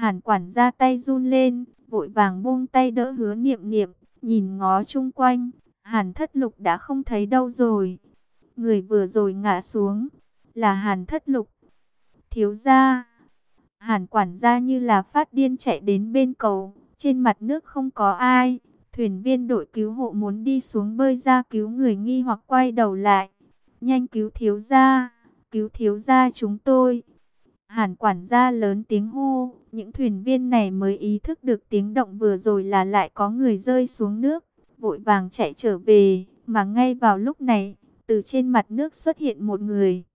Hàn quản gia tay run lên, vội vàng buông tay đỡ Hứa Niệm Niệm, nhìn ngó chung quanh, Hàn Thất Lục đã không thấy đâu rồi. Người vừa rồi ngã xuống, là Hàn Thất Lục. Thiếu gia. Hàn quản gia như là phát điên chạy đến bên cầu, trên mặt nước không có ai. Thuyền viên đội cứu hộ muốn đi xuống bơi ra cứu người, nghi hoặc quay đầu lại. Nhanh cứu thiếu gia chúng tôi. Hàn quản gia lớn tiếng hô, những thuyền viên này mới ý thức được tiếng động vừa rồi là lại có người rơi xuống nước, vội vàng chạy trở về, mà ngay vào lúc này, từ trên mặt nước xuất hiện một người.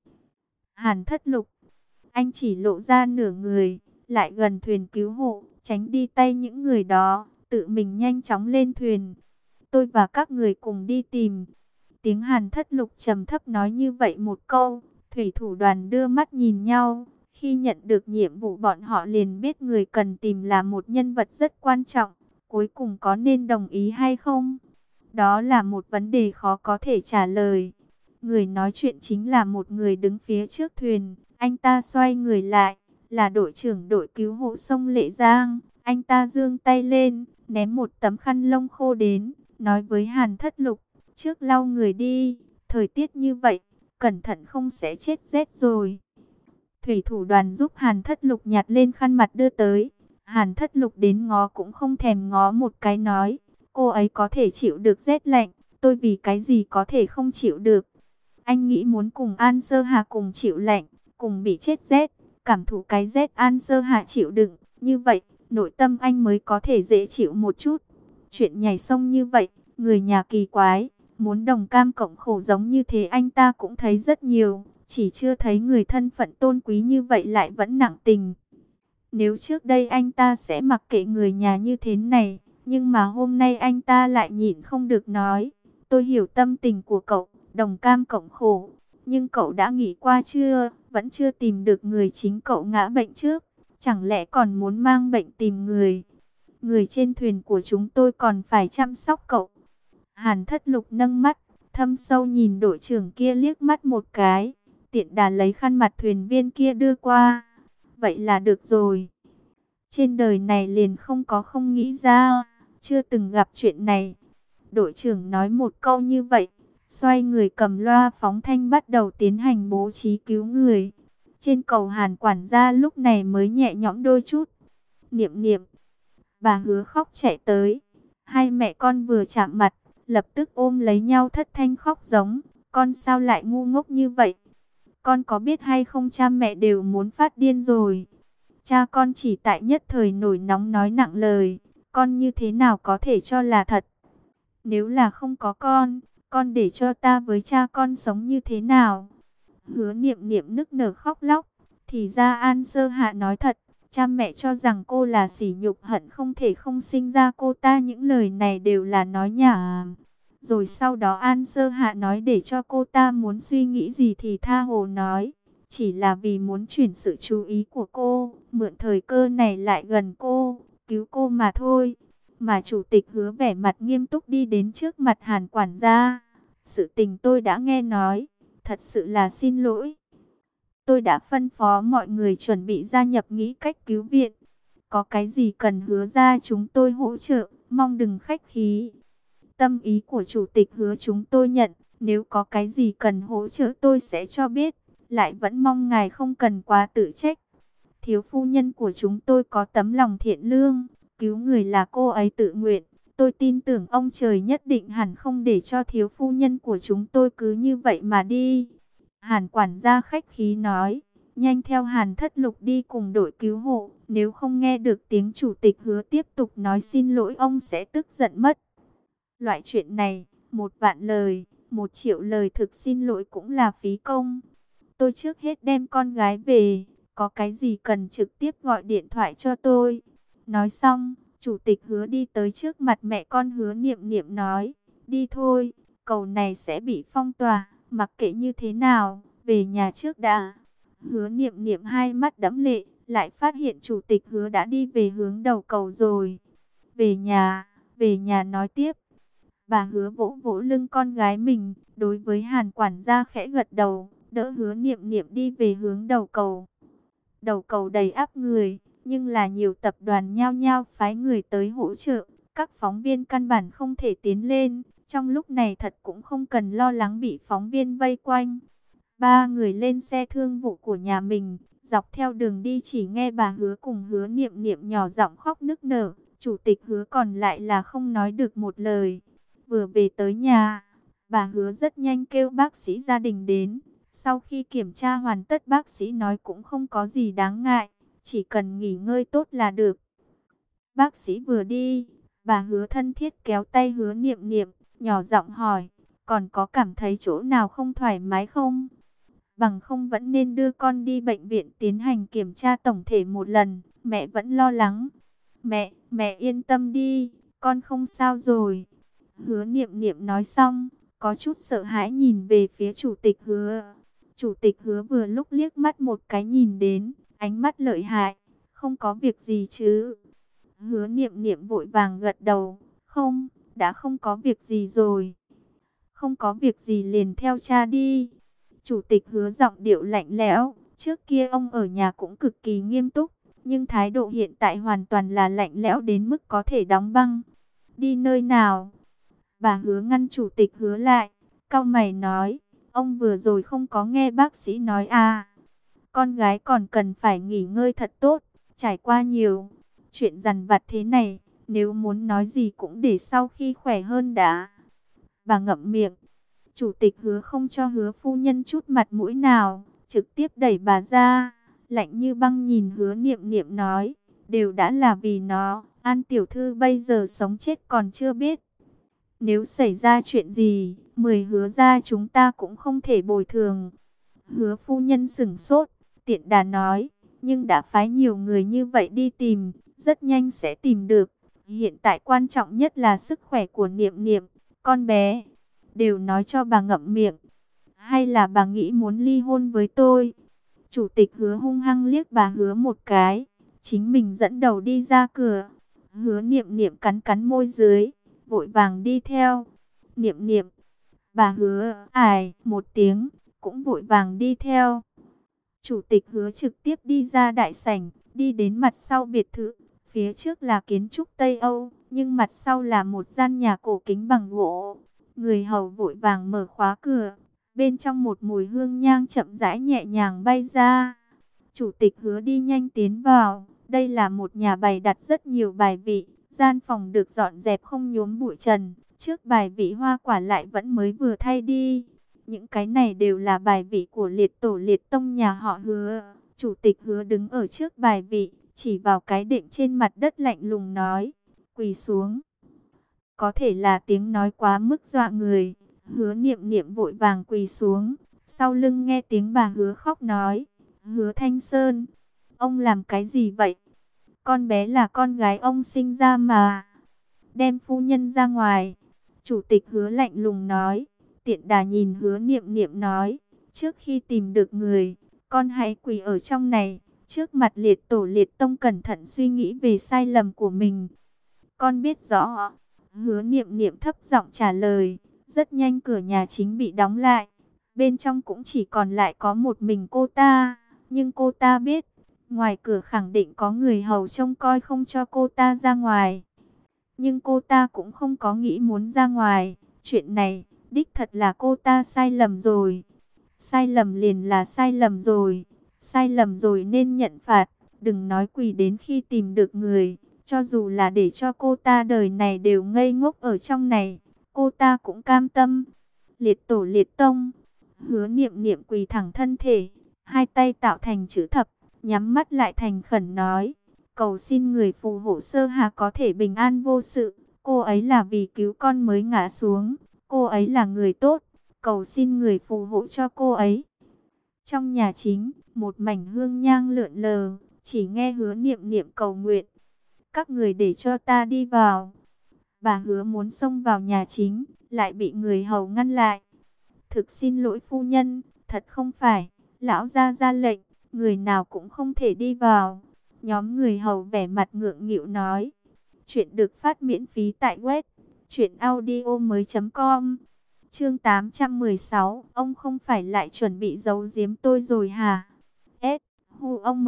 Hàn Thất Lục, anh chỉ lộ ra nửa người, lại gần thuyền cứu hộ, tránh đi tay những người đó, tự mình nhanh chóng lên thuyền. Tôi và các người cùng đi tìm. Tiếng Hàn Thất Lục trầm thấp nói như vậy một câu, thủy thủ đoàn đưa mắt nhìn nhau. Khi nhận được nhiệm vụ bọn họ liền biết người cần tìm là một nhân vật rất quan trọng. Cuối cùng có nên đồng ý hay không? Đó là một vấn đề khó có thể trả lời. Người nói chuyện chính là một người đứng phía trước thuyền. Anh ta xoay người lại, là đội trưởng đội cứu hộ sông Lệ Giang. Anh ta giương tay lên, ném một tấm khăn lông khô đến, nói với Hàn Thất Lục, trước lau người đi, thời tiết như vậy, cẩn thận không sẽ chết rét rồi. Thủy thủ đoàn giúp Hàn Thất Lục nhặt lên khăn mặt đưa tới. Hàn Thất Lục đến ngó cũng không thèm ngó một cái, nói, cô ấy có thể chịu được rét lạnh, tôi vì cái gì có thể không chịu được. Anh nghĩ muốn cùng An Sơ Hà cùng chịu lạnh, cùng bị chết rét, cảm thụ cái rét An Sơ Hà chịu đựng, như vậy, nội tâm anh mới có thể dễ chịu một chút. Chuyện nhảy sông như vậy, người nhà kỳ quái, muốn đồng cam cộng khổ giống như thế anh ta cũng thấy rất nhiều, chỉ chưa thấy người thân phận tôn quý như vậy lại vẫn nặng tình. Nếu trước đây anh ta sẽ mặc kệ người nhà như thế này, nhưng mà hôm nay anh ta lại nhịn không được nói, tôi hiểu tâm tình của cậu, đồng cam cộng khổ, nhưng cậu đã nghĩ qua chưa, vẫn chưa tìm được người chính cậu ngã bệnh trước, chẳng lẽ còn muốn mang bệnh tìm người. Người trên thuyền của chúng tôi còn phải chăm sóc cậu. Hàn Thất Lục nâng mắt, thâm sâu nhìn đội trưởng kia liếc mắt một cái, tiện đà lấy khăn mặt thuyền viên kia đưa qua. Vậy là được rồi. Trên đời này liền không có không nghĩ ra, chưa từng gặp chuyện này. Đội trưởng nói một câu như vậy, xoay người cầm loa phóng thanh bắt đầu tiến hành bố trí cứu người. Trên cầu Hàn quản gia lúc này mới nhẹ nhõm đôi chút. Niệm Niệm, bà Hứa khóc chạy tới. Hai mẹ con vừa chạm mặt, lập tức ôm lấy nhau thất thanh khóc giống. Con sao lại ngu ngốc như vậy? Con có biết hay không cha mẹ đều muốn phát điên rồi. Cha con chỉ tại nhất thời nổi nóng nói nặng lời. Con như thế nào có thể cho là thật? Nếu là không có con để cho ta với cha con sống như thế nào? Hứa Niệm Niệm nức nở khóc lóc. Thì ra An Sơ Hạ nói thật. Cha mẹ cho rằng cô là sỉ nhục, hận không thể không sinh ra cô ta, những lời này đều là nói nhảm. Rồi sau đó An Sơ Hạ nói để cho cô ta muốn suy nghĩ gì thì tha hồ nói. Chỉ là vì muốn chuyển sự chú ý của cô, mượn thời cơ này lại gần cô, cứu cô mà thôi. Mà chủ tịch Hứa vẻ mặt nghiêm túc đi đến trước mặt Hàn quản gia. Sự tình tôi đã nghe nói, thật sự là xin lỗi. Tôi đã phân phó mọi người chuẩn bị gia nhập nghĩ cách cứu viện. Có cái gì cần Hứa ra chúng tôi hỗ trợ, mong đừng khách khí. Tâm ý của chủ tịch Hứa chúng tôi nhận, nếu có cái gì cần hỗ trợ tôi sẽ cho biết. Lại vẫn mong ngài không cần quá tự trách. Thiếu phu nhân của chúng tôi có tấm lòng thiện lương, cứu người là cô ấy tự nguyện. Tôi tin tưởng ông trời nhất định hẳn không để cho thiếu phu nhân của chúng tôi cứ như vậy mà đi. Hàn quản gia khách khí nói, nhanh theo Hàn Thất Lục đi cùng đội cứu hộ. Nếu không nghe được tiếng chủ tịch Hứa tiếp tục nói xin lỗi ông sẽ tức giận mất. Loại chuyện này, 1.000.000 lời, 1.000.000 lời thực xin lỗi cũng là phí công. Tôi trước hết đem con gái về, có cái gì cần trực tiếp gọi điện thoại cho tôi. Nói xong, chủ tịch Hứa đi tới trước mặt mẹ con Hứa Niệm Niệm nói, đi thôi, cầu này sẽ bị phong tỏa, mặc kệ như thế nào, về nhà trước đã. Hứa Niệm Niệm hai mắt đẫm lệ, lại phát hiện chủ tịch Hứa đã đi về hướng đầu cầu rồi. Về nhà nói tiếp. Bà Hứa vỗ vỗ lưng con gái mình, đối với Hàn quản gia khẽ gật đầu, đỡ Hứa Niệm Niệm đi về hướng đầu cầu. Đầu cầu đầy ắp người, nhưng là nhiều tập đoàn nhao nhao phái người tới hỗ trợ, các phóng viên căn bản không thể tiến lên. Trong lúc này thật cũng không cần lo lắng bị phóng viên vây quanh. Ba người lên xe thương vụ của nhà mình, dọc theo đường đi chỉ nghe bà Hứa cùng Hứa Niệm Niệm nhỏ giọng khóc nức nở. Chủ tịch Hứa còn lại là không nói được một lời. Vừa về tới nhà, bà Hứa rất nhanh kêu bác sĩ gia đình đến. Sau khi kiểm tra hoàn tất, bác sĩ nói cũng không có gì đáng ngại, chỉ cần nghỉ ngơi tốt là được. Bác sĩ vừa đi, bà Hứa thân thiết kéo tay Hứa Niệm Niệm, nhỏ giọng hỏi, còn có cảm thấy chỗ nào không thoải mái không? Bằng không vẫn nên đưa con đi bệnh viện tiến hành kiểm tra tổng thể một lần, mẹ vẫn lo lắng. Mẹ yên tâm đi, con không sao rồi. Hứa Niệm Niệm nói xong, có chút sợ hãi nhìn về phía chủ tịch Hứa. Chủ tịch Hứa vừa lúc liếc mắt một cái nhìn đến, ánh mắt lợi hại, không có việc gì chứ? Hứa Niệm Niệm vội vàng gật đầu, không, đã không có việc gì rồi. Không có việc gì liền theo cha đi. Chủ tịch Hứa giọng điệu lạnh lẽo, trước kia ông ở nhà cũng cực kỳ nghiêm túc, nhưng thái độ hiện tại hoàn toàn là lạnh lẽo đến mức có thể đóng băng. Đi nơi nào? Bà Hứa ngăn chủ tịch Hứa lại, cau mày nói, ông vừa rồi không có nghe bác sĩ nói à? Con gái còn cần phải nghỉ ngơi thật tốt, trải qua nhiều chuyện dằn vặt thế này, nếu muốn nói gì cũng để sau khi khỏe hơn đã. Bà ngậm miệng. Chủ tịch Hứa không cho Hứa phu nhân chút mặt mũi nào, trực tiếp đẩy bà ra, lạnh như băng nhìn Hứa Niệm Niệm nói, đều đã là vì nó, An tiểu thư bây giờ sống chết còn chưa biết. Nếu xảy ra chuyện gì, 10 Hứa gia chúng ta cũng không thể bồi thường. Hứa phu nhân sửng sốt, tiện đà nói, nhưng đã phái nhiều người như vậy đi tìm, rất nhanh sẽ tìm được. Hiện tại quan trọng nhất là sức khỏe của Niệm Niệm, con bé. Đều nói cho bà ngậm miệng. Hay là bà nghĩ muốn ly hôn với tôi? Chủ tịch Hứa hung hăng liếc bà Hứa một cái, chính mình dẫn đầu đi ra cửa. Hứa Niệm Niệm cắn cắn môi dưới, vội vàng đi theo. Niệm Niệm, bà Hứa ải một tiếng, cũng vội vàng đi theo. Chủ tịch Hứa trực tiếp đi ra đại sảnh, đi đến mặt sau biệt thự. Phía trước là kiến trúc Tây Âu, nhưng mặt sau là một gian nhà cổ kính bằng gỗ. Người hầu vội vàng mở khóa cửa. Bên trong một mùi hương nhang chậm rãi nhẹ nhàng bay ra. Chủ tịch Hứa đi nhanh tiến vào. Đây là một nhà bày đặt rất nhiều bài vị. Gian phòng được dọn dẹp không nhuốm bụi trần. Trước bài vị hoa quả lại vẫn mới vừa thay đi. Những cái này đều là bài vị của liệt tổ liệt tông nhà họ Hứa. Chủ tịch Hứa đứng ở trước bài vị, chỉ vào cái đệm trên mặt đất lạnh lùng nói, quỳ xuống. Có thể là tiếng nói quá mức dọa người. Hứa Niệm Niệm vội vàng quỳ xuống. Sau lưng nghe tiếng bà Hứa khóc nói, Hứa Thanh Sơn, ông làm cái gì vậy? Con bé là con gái ông sinh ra mà. Đem phu nhân ra ngoài. Chủ tịch Hứa lạnh lùng nói. Tiện đà nhìn Hứa Niệm Niệm nói, trước khi tìm được người, con hãy quỳ ở trong này, trước mặt liệt tổ liệt tông cẩn thận suy nghĩ về sai lầm của mình. Con biết rõ. Hứa Niệm Niệm thấp giọng trả lời. Rất nhanh cửa nhà chính bị đóng lại. Bên trong cũng chỉ còn lại có một mình cô ta. Nhưng cô ta biết, ngoài cửa khẳng định có người hầu trông coi không cho cô ta ra ngoài. Nhưng cô ta cũng không có nghĩ muốn ra ngoài. Chuyện này, đích thật là cô ta sai lầm rồi. Sai lầm liền là sai lầm rồi. Sai lầm rồi nên nhận phạt. Đừng nói quỳ đến khi tìm được người. Cho dù là để cho cô ta đời này đều ngây ngốc ở trong này, cô ta cũng cam tâm. Liệt tổ liệt tông. Hứa Niệm Niệm quỳ thẳng thân thể, hai tay tạo thành chữ thập, nhắm mắt lại thành khẩn nói, cầu xin người phù hộ Sơ Hà có thể bình an vô sự. Cô ấy là vì cứu con mới ngã xuống. Cô ấy là người tốt. Cầu xin người phù hộ cho cô ấy. Trong nhà chính, một mảnh hương nhang lượn lờ, chỉ nghe Hứa Niệm Niệm cầu nguyện. Các người để cho ta đi vào. Bà Hứa muốn xông vào nhà chính, lại bị người hầu ngăn lại. Thực xin lỗi phu nhân, thật không phải. Lão gia ra lệnh, người nào cũng không thể đi vào. Nhóm người hầu vẻ mặt ngượng nghịu nói. Chuyện được phát miễn phí tại web truyệnaudiomoi.com. Chương 816, ông không phải lại chuẩn bị giấu giếm tôi rồi hả? S. Hu ông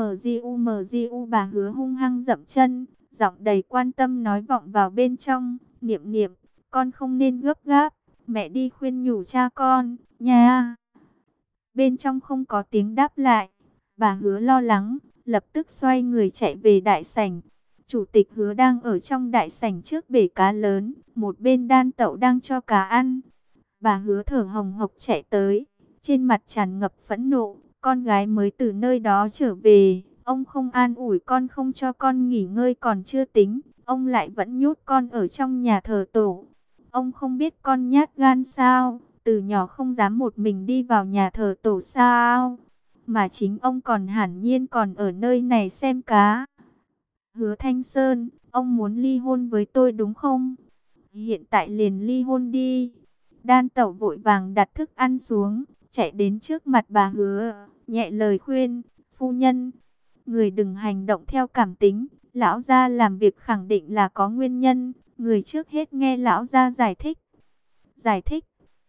mgiu bà Hứa hung hăng dậm chân, giọng đầy quan tâm nói vọng vào bên trong, Niệm Niệm, con không nên gấp gáp, mẹ đi khuyên nhủ cha con, nha. Bên trong không có tiếng đáp lại, bà Hứa lo lắng, lập tức xoay người chạy về đại sảnh. Chủ tịch Hứa đang ở trong đại sảnh trước bể cá lớn, một bên Đan Tẩu đang cho cá ăn. Bà Hứa thở hồng hộc chạy tới, trên mặt tràn ngập phẫn nộ, con gái mới từ nơi đó trở về, ông không an ủi con, không cho con nghỉ ngơi còn chưa tính, ông lại vẫn nhốt con ở trong nhà thờ tổ. Ông không biết con nhát gan sao, từ nhỏ không dám một mình đi vào nhà thờ tổ sao, mà chính ông còn hẳn nhiên còn ở nơi này xem cá. Hứa Thanh Sơn, ông muốn ly hôn với tôi đúng không? Hiện tại liền ly hôn đi. Đan Tẩu vội vàng đặt thức ăn xuống, chạy đến trước mặt bà Hứa, nhẹ lời khuyên, phu nhân, người đừng hành động theo cảm tính, lão gia làm việc khẳng định là có nguyên nhân, người trước hết nghe lão gia giải thích. Giải thích?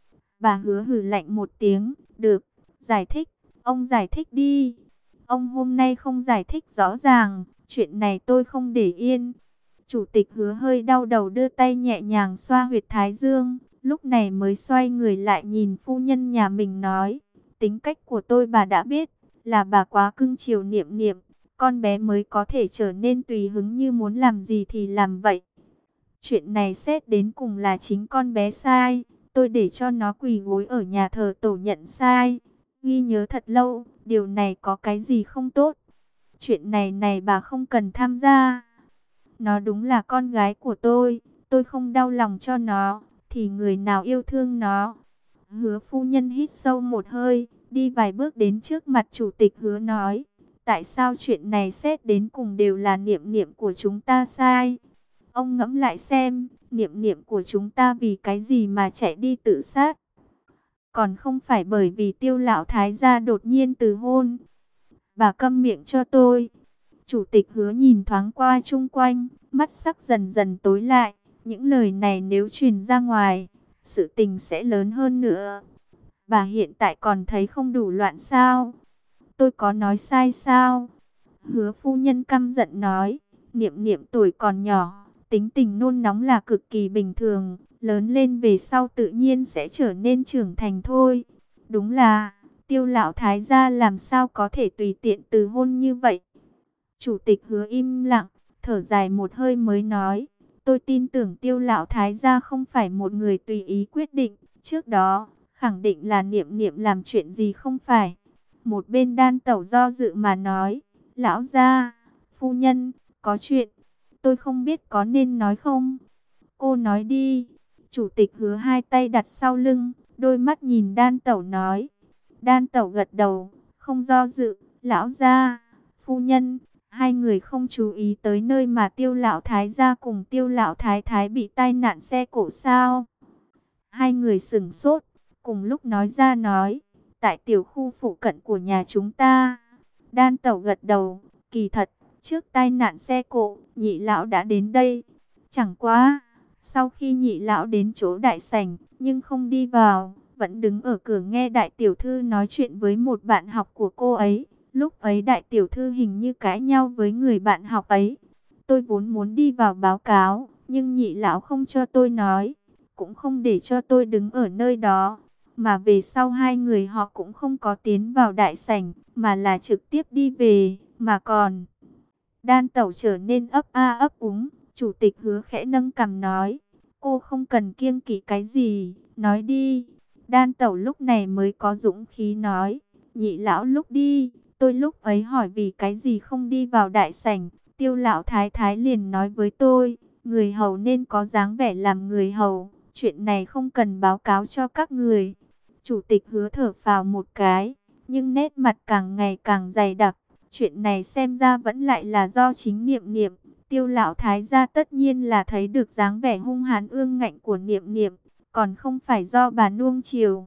Bà Hứa hừ lạnh một tiếng, được, giải thích, ông giải thích đi. Ông hôm nay không giải thích rõ ràng, chuyện này tôi không để yên. Chủ tịch Hứa hơi đau đầu đưa tay nhẹ nhàng xoa huyệt thái dương, lúc này mới xoay người lại nhìn phu nhân nhà mình nói, tính cách của tôi bà đã biết, là bà quá cưng chiều Niệm Niệm, con bé mới có thể trở nên tùy hứng như muốn làm gì thì làm vậy. Chuyện này xét đến cùng là chính con bé sai, tôi để cho nó quỳ gối ở nhà thờ tổ nhận sai, ghi nhớ thật lâu, điều này có cái gì không tốt. Chuyện này bà không cần tham gia. Nó đúng là con gái của tôi không đau lòng cho nó, thì người nào yêu thương nó. Hứa phu nhân hít sâu một hơi, đi vài bước đến trước mặt chủ tịch Hứa nói, tại sao chuyện này xét đến cùng đều là Niệm Niệm của chúng ta sai? Ông ngẫm lại xem, Niệm Niệm của chúng ta vì cái gì mà chạy đi tự sát? Còn không phải bởi vì Tiêu lão thái gia đột nhiên từ hôn. Bà câm miệng cho tôi. Chủ tịch Hứa nhìn thoáng qua chung quanh, mắt sắc dần dần tối lại. Những lời này nếu truyền ra ngoài, sự tình sẽ lớn hơn nữa. Bà hiện tại còn thấy không đủ loạn sao? Tôi có nói sai sao? Hứa phu nhân căm giận nói, Niệm Niệm tuổi còn nhỏ, tính tình nôn nóng là cực kỳ bình thường, lớn lên về sau tự nhiên sẽ trở nên trưởng thành thôi. Đúng là, Tiêu lão thái gia làm sao có thể tùy tiện từ hôn như vậy? Chủ tịch Hứa im lặng, thở dài một hơi mới nói, tôi tin tưởng Tiêu lão thái gia không phải một người tùy ý quyết định, trước đó, khẳng định là Niệm Niệm làm chuyện gì không phải. Một bên Đan Tẩu do dự mà nói, lão gia, phu nhân, có chuyện, tôi không biết có nên nói không? Cô nói đi. Chủ tịch Hứa hai tay đặt sau lưng, đôi mắt nhìn Đan Tẩu nói. Đan Tẩu gật đầu, không do dự, lão gia, phu nhân, hai người không chú ý tới nơi mà Tiêu lão thái gia cùng Tiêu lão thái thái bị tai nạn xe cộ sao? Hai người sững sốt, cùng lúc nói ra nói, tại tiểu khu phụ cận của nhà chúng ta. Đan Tẩu gật đầu, kỳ thật, trước tai nạn xe cộ, Nhị lão đã đến đây. Chẳng quá, sau khi Nhị lão đến chỗ đại sảnh, nhưng không đi vào, vẫn đứng ở cửa nghe đại tiểu thư nói chuyện với một bạn học của cô ấy. Lúc ấy đại tiểu thư hình như cãi nhau với người bạn học ấy. Tôi vốn muốn đi vào báo cáo, nhưng Nhị lão không cho tôi nói, cũng không để cho tôi đứng ở nơi đó. Mà về sau hai người họ cũng không có tiến vào đại sảnh, mà là trực tiếp đi về, mà còn... Đan Tẩu trở nên ấp a ấp úng, chủ tịch Hứa khẽ nâng cằm nói, cô không cần kiêng kỵ cái gì, nói đi. Đan Tẩu lúc này mới có dũng khí nói, Nhị lão lúc đi, tôi lúc ấy hỏi vì cái gì không đi vào đại sảnh, Tiêu lão thái thái liền nói với tôi, người hầu nên có dáng vẻ làm người hầu, chuyện này không cần báo cáo cho các người. Chủ tịch Hứa thở phào một cái, nhưng nét mặt càng ngày càng dày đặc. Chuyện này xem ra vẫn lại là do chính Niệm Niệm. Tiêu lão thái gia tất nhiên là thấy được dáng vẻ hung hãn ương ngạnh của Niệm Niệm, còn không phải do bà nuông chiều.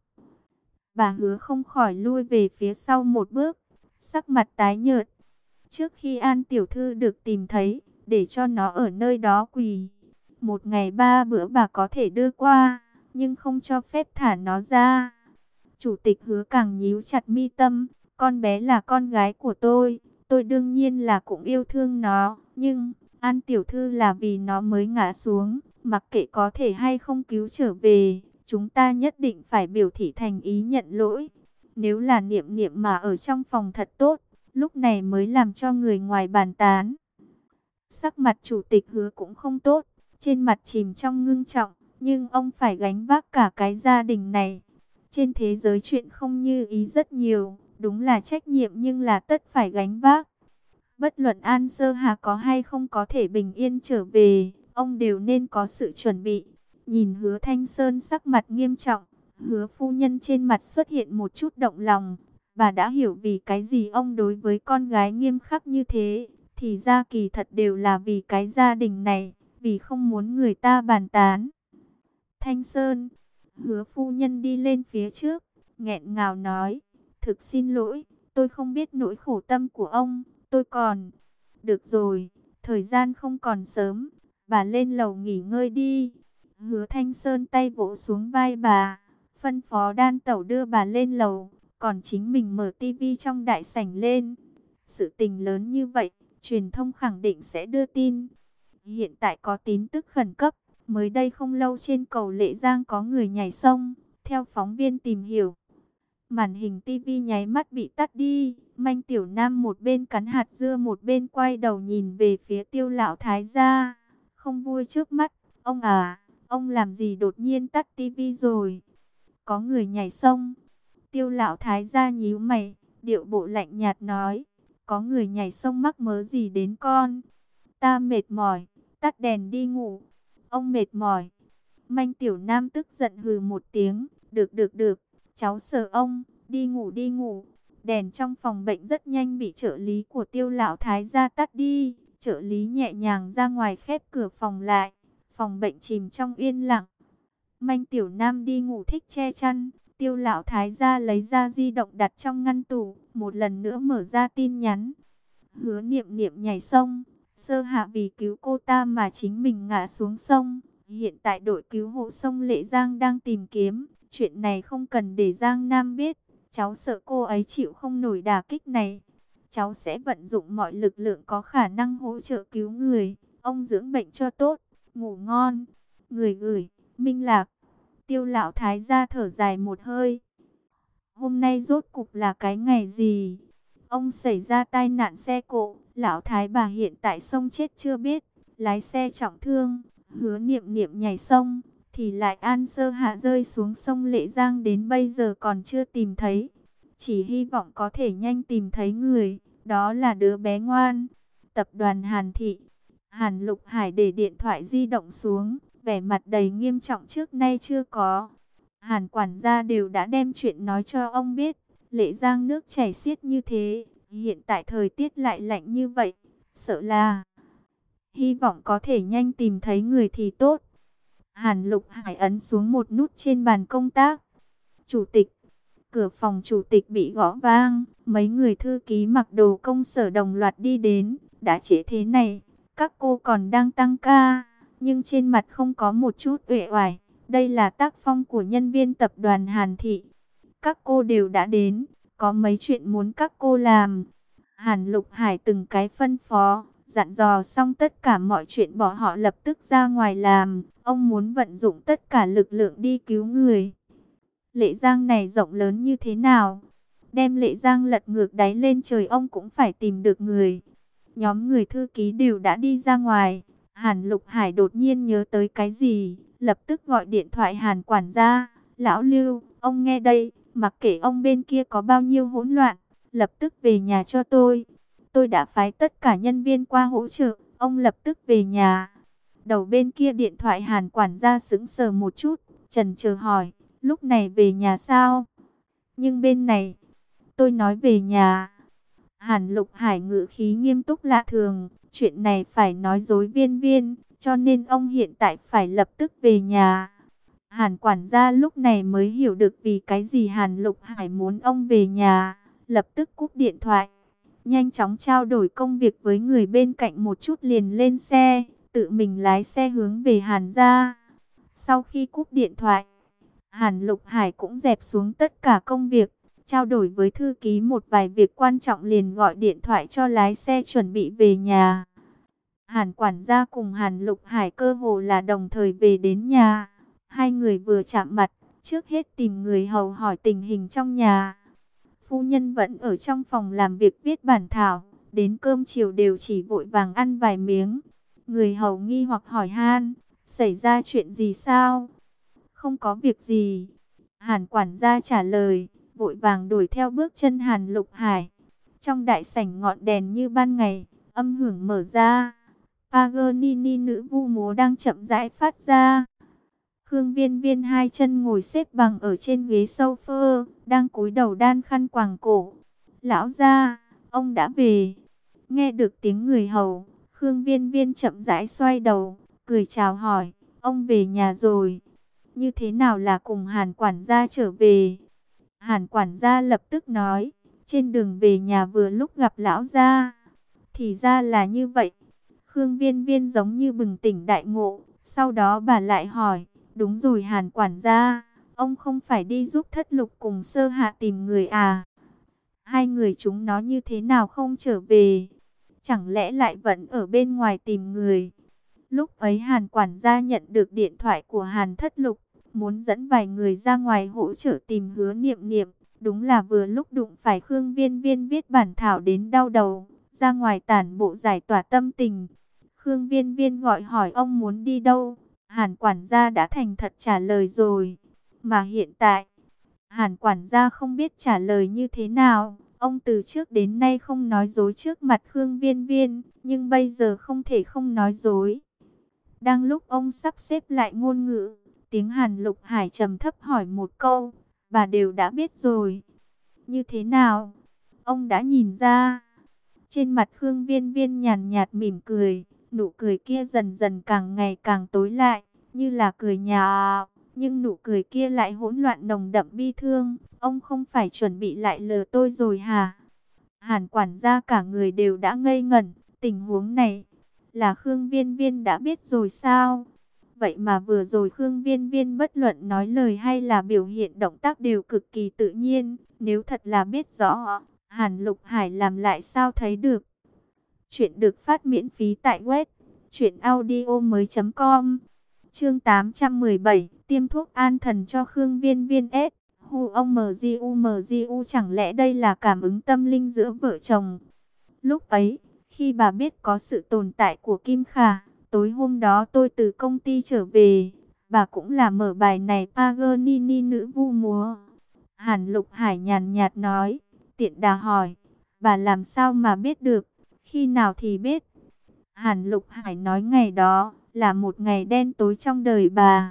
Bà Hứa không khỏi lui về phía sau một bước, sắc mặt tái nhợt. Trước khi An tiểu thư được tìm thấy, để cho nó ở nơi đó quỳ. Một ngày 3 bữa bà có thể đưa qua, nhưng không cho phép thả nó ra. Chủ tịch Hứa càng nhíu chặt mi tâm, Con bé là con gái của tôi đương nhiên là cũng yêu thương nó, nhưng An tiểu thư là vì nó mới ngã xuống, mặc kệ có thể hay không cứu trở về, chúng ta nhất định phải biểu thị thành ý nhận lỗi. Nếu là Niệm Niệm mà ở trong phòng thật tốt, lúc này mới làm cho người ngoài bàn tán. Sắc mặt chủ tịch Hứa cũng không tốt, trên mặt chìm trong ngưng trọng, nhưng ông phải gánh vác cả cái gia đình này. Trên thế giới chuyện không như ý rất nhiều, đúng là trách nhiệm nhưng là tất phải gánh vác. Bất luận An Sơ Hà có hay không có thể bình yên trở về, ông đều nên có sự chuẩn bị. Nhìn Hứa Thanh Sơn sắc mặt nghiêm trọng, Hứa phu nhân trên mặt xuất hiện một chút động lòng. Bà đã hiểu vì cái gì ông đối với con gái nghiêm khắc như thế. Thì ra kỳ thật đều là vì cái gia đình này, vì không muốn người ta bàn tán. Thanh Sơn, Hứa phu nhân đi lên phía trước, nghẹn ngào nói, thực xin lỗi, tôi không biết nỗi khổ tâm của ông, tôi còn... Được rồi, thời gian không còn sớm, bà lên lầu nghỉ ngơi đi. Hứa Thanh Sơn tay vỗ xuống vai bà, phân phó Đan Tẩu đưa bà lên lầu, còn chính mình mở tivi trong đại sảnh lên. Sự tình lớn như vậy, truyền thông khẳng định sẽ đưa tin. Hiện tại có tin tức khẩn cấp, mới đây không lâu trên cầu Lệ Giang có người nhảy sông. Theo phóng viên tìm hiểu, màn hình tivi nháy mắt bị tắt đi. Manh Tiểu Nam một bên cắn hạt dưa một bên quay đầu nhìn về phía Tiêu lão thái gia. Không vui trước mắt, ông à, ông làm gì đột nhiên tắt tivi rồi? Có người nhảy sông. Tiêu lão thái gia nhíu mày, điệu bộ lạnh nhạt nói, có người nhảy sông mắc mớ gì đến con? Ta mệt mỏi, tắt đèn đi ngủ. Ông mệt mỏi. Manh Tiểu Nam tức giận hừ một tiếng, được, cháu sợ ông, đi ngủ đi ngủ. Đèn trong phòng bệnh rất nhanh bị trợ lý của Tiêu lão thái gia tắt đi. Trợ lý nhẹ nhàng ra ngoài khép cửa phòng lại. Phòng bệnh chìm trong yên lặng. Manh Tiểu Nam đi ngủ thích che chăn. Tiêu lão thái gia lấy ra di động đặt trong ngăn tủ, một lần nữa mở ra tin nhắn. Hứa Niệm Niệm nhảy sông, Sơ Hạ vì cứu cô ta mà chính mình ngã xuống sông. Hiện tại đội cứu hộ sông Lệ Giang đang tìm kiếm, chuyện này không cần để Giang Nam biết. Cháu sợ cô ấy chịu không nổi đả kích này. Cháu sẽ vận dụng mọi lực lượng có khả năng hỗ trợ cứu người. Ông dưỡng bệnh cho tốt, ngủ ngon. Người gửi, Minh Lạc. Tiêu lão thái gia thở dài một hơi. Hôm nay rốt cục là cái ngày gì? Ông xảy ra tai nạn xe cộ, lão thái bà hiện tại sông chết chưa biết, lái xe trọng thương, Hứa Niệm Niệm nhảy sông, thì lại An Sơ Hạ rơi xuống sông Lệ Giang đến bây giờ còn chưa tìm thấy. Chỉ hy vọng có thể nhanh tìm thấy người, đó là đứa bé ngoan. Tập đoàn Hàn Thị, Hàn Lục Hải để điện thoại di động xuống, vẻ mặt đầy nghiêm trọng trước nay chưa có. Hàn quản gia đều đã đem chuyện nói cho ông biết. Lệ Giang nước chảy xiết như thế, hiện tại thời tiết lại lạnh như vậy, sợ là hy vọng có thể nhanh tìm thấy người thì tốt. Hàn Lục Hải ấn xuống một nút trên bàn công tác. Chủ tịch, cửa phòng chủ tịch bị gõ vang, mấy người thư ký mặc đồ công sở đồng loạt đi đến. Đã trễ thế này, các cô còn đang tăng ca, nhưng trên mặt không có một chút uể oải. Đây là tác phong của nhân viên tập đoàn Hàn Thị. Các cô đều đã đến, có mấy chuyện muốn các cô làm. Hàn Lục Hải từng cái phân phó, dặn dò xong tất cả mọi chuyện bỏ họ lập tức ra ngoài làm. Ông muốn vận dụng tất cả lực lượng đi cứu người. Lệ Giang này rộng lớn như thế nào? Đem Lệ Giang lật ngược đáy lên trời ông cũng phải tìm được người. Nhóm người thư ký đều đã đi ra ngoài. Hàn Lục Hải đột nhiên nhớ tới cái gì, lập tức gọi điện thoại Hàn quản gia. Lão Lưu, ông nghe đây, mặc kệ ông bên kia có bao nhiêu hỗn loạn, lập tức về nhà cho tôi. Tôi đã phái tất cả nhân viên qua hỗ trợ, ông lập tức về nhà. Đầu bên kia điện thoại Hàn quản gia sững sờ một chút, chần chờ hỏi, lúc này về nhà sao? Nhưng bên này, tôi nói về nhà. Hàn Lục Hải ngữ khí nghiêm túc lạ thường, chuyện này phải nói dối viên viên, cho nên ông hiện tại phải lập tức về nhà. Hàn quản gia lúc này mới hiểu được vì cái gì Hàn Lục Hải muốn ông về nhà, lập tức cúp điện thoại. Nhanh chóng trao đổi công việc với người bên cạnh một chút liền lên xe, tự mình lái xe hướng về Hàn gia. Sau khi cúp điện thoại, Hàn Lục Hải cũng dẹp xuống tất cả công việc, trao đổi với thư ký một vài việc quan trọng liền gọi điện thoại cho lái xe chuẩn bị về nhà. Hàn quản gia cùng Hàn Lục Hải cơ hồ là đồng thời về đến nhà. Hai người vừa chạm mặt, trước hết tìm người hầu hỏi tình hình trong nhà. Phu nhân vẫn ở trong phòng làm việc viết bản thảo, đến cơm chiều đều chỉ vội vàng ăn vài miếng. Người hầu nghi hoặc hỏi han, xảy ra chuyện gì sao? Không có việc gì. Hàn quản gia trả lời, vội vàng đuổi theo bước chân Hàn Lục Hải. Trong đại sảnh ngọn đèn như ban ngày, âm hưởng mở ra. Paganini nữ vu múa đang chậm rãi phát ra. Khương Viên Viên hai chân ngồi xếp bằng ở trên ghế sofa, đang cúi đầu đan khăn quàng cổ. Lão gia, ông đã về. Nghe được tiếng người hầu, Khương Viên Viên chậm rãi xoay đầu, cười chào hỏi, ông về nhà rồi. Như thế nào là cùng Hàn quản gia trở về? Hàn quản gia lập tức nói, trên đường về nhà vừa lúc gặp lão gia. Thì ra là như vậy. Khương Viên Viên giống như bừng tỉnh đại ngộ, sau đó bà lại hỏi, đúng rồi Hàn quản gia, ông không phải đi giúp Thất Lục cùng Sơ Hạ tìm người à? Hai người chúng nó như thế nào không trở về? Chẳng lẽ lại vẫn ở bên ngoài tìm người? Lúc ấy Hàn quản gia nhận được điện thoại của Hàn Thất Lục, muốn dẫn vài người ra ngoài hỗ trợ tìm Hứa Niệm Niệm. Đúng là vừa lúc đụng phải Khương Viên Viên viết bản thảo đến đau đầu, ra ngoài tản bộ giải tỏa tâm tình. Khương Viên Viên gọi hỏi ông muốn đi đâu? Hàn quản gia đã thành thật trả lời rồi. Mà hiện tại, Hàn quản gia không biết trả lời như thế nào. Ông từ trước đến nay không nói dối trước mặt Khương Viên Viên, nhưng bây giờ không thể không nói dối. Đang lúc ông sắp xếp lại ngôn ngữ, tiếng Hàn Lục Hải trầm thấp hỏi một câu, bà đều đã biết rồi. Như thế nào? Ông đã nhìn ra. Trên mặt Khương Viên Viên nhàn nhạt mỉm cười, nụ cười kia dần dần càng ngày càng tối lại, như là cười nhạo, nhưng nụ cười kia lại hỗn loạn nồng đậm bi thương. Ông không phải chuẩn bị lại lừa tôi rồi hả? Hàn quản gia cả người đều đã ngây ngẩn, tình huống này là Khương Viên Viên đã biết rồi sao? Vậy mà vừa rồi Khương Viên Viên bất luận nói lời hay là biểu hiện động tác đều cực kỳ tự nhiên, nếu thật là biết rõ, Hàn Lục Hải làm lại sao thấy được. Chuyện được phát miễn phí tại web truyệnaudiomoi.com. Chương 817, tiêm thuốc an thần cho Khương Viên Viên S. Hu ông MGU chẳng lẽ đây là cảm ứng tâm linh giữa vợ chồng? Lúc ấy, khi bà biết có sự tồn tại của Kim Khả, tối hôm đó tôi từ công ty trở về, bà cũng là mở bài này Paganini nữ vu múa. Hàn Lục Hải nhàn nhạt nói, tiện đà hỏi, bà làm sao mà biết được, khi nào thì biết? Hàn Lục Hải nói ngày đó là một ngày đen tối trong đời bà.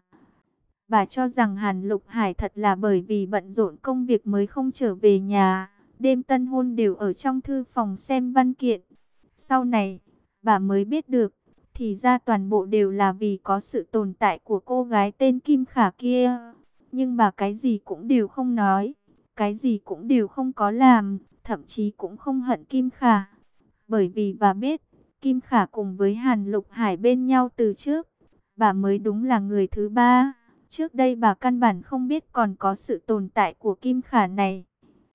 Bà cho rằng Hàn Lục Hải thật là bởi vì bận rộn công việc mới không trở về nhà, đêm tân hôn đều ở trong thư phòng xem văn kiện. Sau này, bà mới biết được, thì ra toàn bộ đều là vì có sự tồn tại của cô gái tên Kim Khả kia. Nhưng bà cái gì cũng đều không nói, cái gì cũng đều không có làm, thậm chí cũng không hận Kim Khả. Bởi vì bà biết, Kim Khả cùng với Hàn Lục Hải bên nhau từ trước, bà mới đúng là người thứ ba. Trước đây bà căn bản không biết còn có sự tồn tại của Kim Khả này.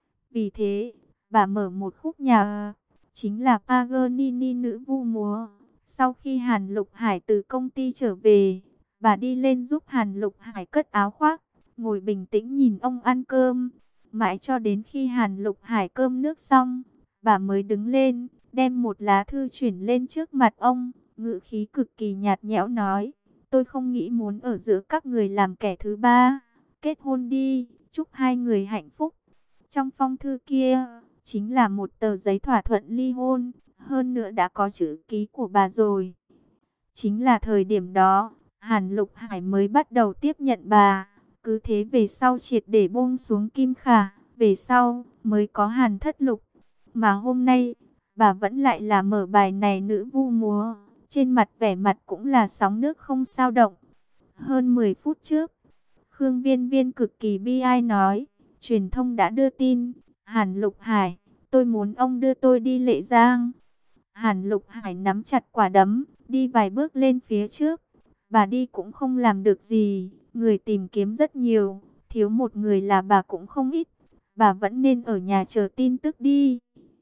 Vì thế, bà mở một khúc nhạc, chính là Paganini nữ vu múa. Sau khi Hàn Lục Hải từ công ty trở về, bà đi lên giúp Hàn Lục Hải cất áo khoác, ngồi bình tĩnh nhìn ông ăn cơm. Mãi cho đến khi Hàn Lục Hải cơm nước xong, bà mới đứng lên, đem một lá thư chuyển lên trước mặt ông, ngữ khí cực kỳ nhạt nhẽo nói, tôi không nghĩ muốn ở giữa các người làm kẻ thứ ba, kết hôn đi, chúc hai người hạnh phúc. Trong phong thư kia, chính là một tờ giấy thỏa thuận ly hôn, hơn nữa đã có chữ ký của bà rồi. Chính là thời điểm đó, Hàn Lục Hải mới bắt đầu tiếp nhận bà, cứ thế về sau triệt để buông xuống Kim Khả, về sau mới có Hàn Thất Lục. Mà hôm nay, bà vẫn lại là mở bài này nữ vu múa, trên mặt vẻ mặt cũng là sóng nước không sao động. Hơn 10 phút trước, Khương Viên Viên cực kỳ bi ai nói, truyền thông đã đưa tin, Hàn Lục Hải, tôi muốn ông đưa tôi đi Lệ Giang. Hàn Lục Hải nắm chặt quả đấm, đi vài bước lên phía trước. Bà đi cũng không làm được gì, người tìm kiếm rất nhiều, thiếu một người là bà cũng không ít. bà vẫn nên ở nhà chờ tin tức đi.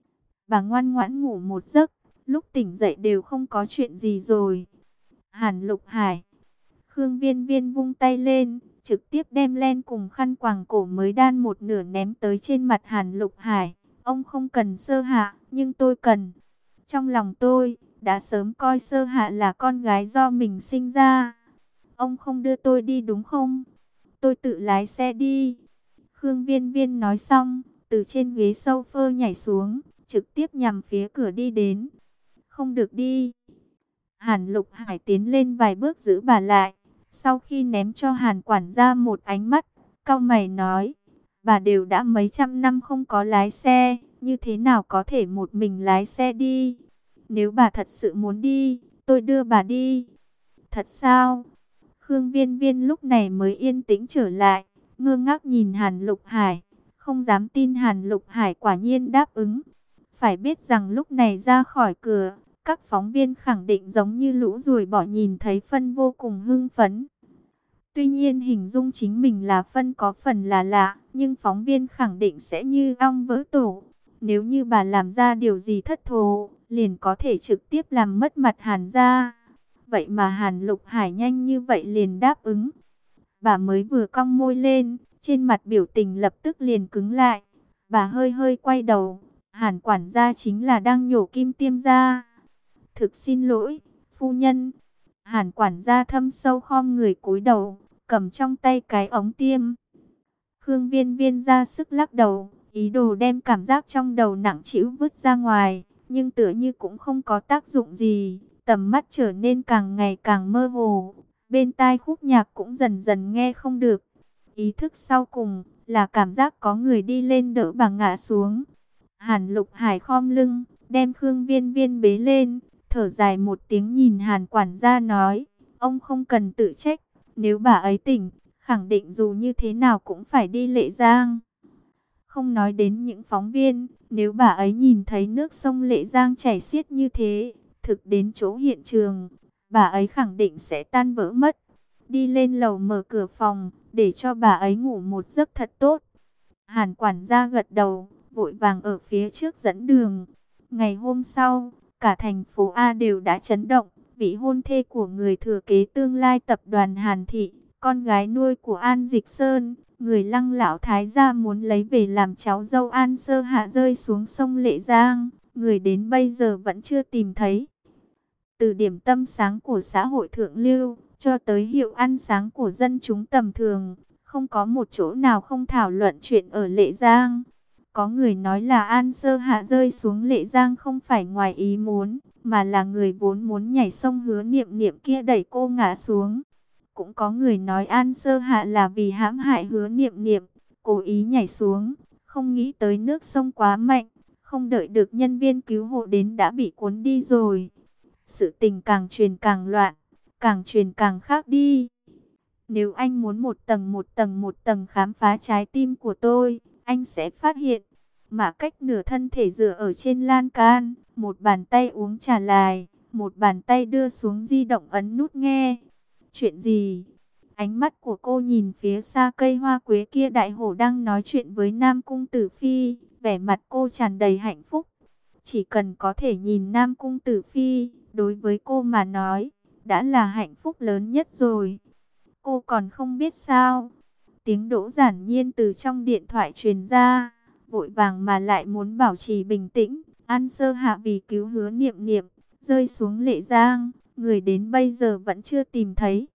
Bà ngoan ngoãn ngủ một giấc, lúc tỉnh dậy đều không có chuyện gì rồi. Hàn Lục Hải, Khương Viên Viên vung tay lên, trực tiếp đem len cùng khăn quàng cổ mới đan một nửa ném tới trên mặt Hàn Lục Hải. Ông không cần Sơ Hạ, nhưng tôi cần. Trong lòng tôi, đã sớm coi Sơ Hạ là con gái do mình sinh ra. Ông không đưa tôi đi đúng không? Tôi tự lái xe đi. Khương Viên Viên nói xong, từ trên ghế sofa nhảy xuống, trực tiếp nhằm phía cửa đi đến. Không được đi. Hàn Lục Hải tiến lên vài bước giữ bà lại. Sau khi ném cho Hàn quản gia một ánh mắt, cau mày nói, bà đều đã mấy trăm năm không có lái xe, như thế nào có thể một mình lái xe đi? Nếu bà thật sự muốn đi, tôi đưa bà đi. Thật sao? Khương Viên Viên lúc này mới yên tĩnh trở lại, ngơ ngác nhìn Hàn Lục Hải, không dám tin Hàn Lục Hải quả nhiên đáp ứng. Phải biết rằng lúc này ra khỏi cửa, các phóng viên khẳng định giống như lũ ruồi bọ nhìn thấy Phân vô cùng hưng phấn. Tuy nhiên hình dung chính mình là Phân có phần là lạ, nhưng phóng viên khẳng định sẽ như ong vỡ tổ. Nếu như bà làm ra điều gì thất thố, liền có thể trực tiếp làm mất mặt Hàn gia. Vậy mà Hàn Lục Hải nhanh như vậy liền đáp ứng. Bà mới vừa cong môi lên, trên mặt biểu tình lập tức liền cứng lại. Bà hơi hơi quay đầu, Hàn quản gia chính là đang nhổ kim tiêm ra. Thực xin lỗi, phu nhân. Hàn quản gia thâm sâu khom người cúi đầu, cầm trong tay cái ống tiêm. Khương Viên Viên ra sức lắc đầu, ý đồ đem cảm giác trong đầu nặng trĩu vứt ra ngoài, nhưng tựa như cũng không có tác dụng gì. Tầm mắt trở nên càng ngày càng mơ hồ, bên tai khúc nhạc cũng dần dần nghe không được. Ý thức sau cùng là cảm giác có người đi lên đỡ bà ngã xuống. Hàn Lục Hải khom lưng, đem Khương Viên Viên bế lên, thở dài một tiếng nhìn Hàn quản gia nói, ông không cần tự trách, nếu bà ấy tỉnh, khẳng định dù như thế nào cũng phải đi Lệ Giang. Không nói đến những phóng viên, nếu bà ấy nhìn thấy nước sông Lệ Giang chảy xiết như thế, thực đến chỗ hiện trường, bà ấy khẳng định sẽ tan vỡ mất. Đi lên lầu mở cửa phòng, để cho bà ấy ngủ một giấc thật tốt. Hàn quản gia gật đầu, vội vàng ở phía trước dẫn đường. Ngày hôm sau, cả thành phố A đều đã chấn động. Vị hôn thê của người thừa kế tương lai tập đoàn Hàn Thị, con gái nuôi của An Dịch Sơn, người Lăng lão thái gia muốn lấy về làm cháu dâu An Sơ Hạ rơi xuống sông Lệ Giang. Người đến bây giờ vẫn chưa tìm thấy. Từ điểm tâm sáng của xã hội thượng lưu, cho tới hiệu ăn sáng của dân chúng tầm thường, không có một chỗ nào không thảo luận chuyện ở Lệ Giang. Có người nói là An Sơ Hạ rơi xuống Lệ Giang không phải ngoài ý muốn, mà là người vốn muốn nhảy sông Hứa Niệm Niệm kia đẩy cô ngã xuống. Cũng có người nói An Sơ Hạ là vì hãm hại Hứa Niệm Niệm, cố ý nhảy xuống, không nghĩ tới nước sông quá mạnh, không đợi được nhân viên cứu hộ đến đã bị cuốn đi rồi. Sự tình càng truyền càng loạn, càng truyền càng khác đi. Nếu anh muốn một tầng khám phá trái tim của tôi, anh sẽ phát hiện, mà cách nửa thân thể dựa ở trên lan can, một bàn tay uống trà lại, một bàn tay đưa xuống di động ấn nút nghe. Chuyện gì? Ánh mắt của cô nhìn phía xa cây hoa quế kia, đại hổ đang nói chuyện với Nam Cung Tử Phi, vẻ mặt cô tràn đầy hạnh phúc. Chỉ cần có thể nhìn Nam Cung Tử Phi, đối với cô mà nói, đã là hạnh phúc lớn nhất rồi. Cô còn không biết sao? Tiếng Đỗ Giản Nhiên từ trong điện thoại truyền ra, vội vàng mà lại muốn bảo trì bình tĩnh. An Sơ Hạ vì cứu Hứa Niệm Niệm, rơi xuống Lệ Giang, người đến bây giờ vẫn chưa tìm thấy.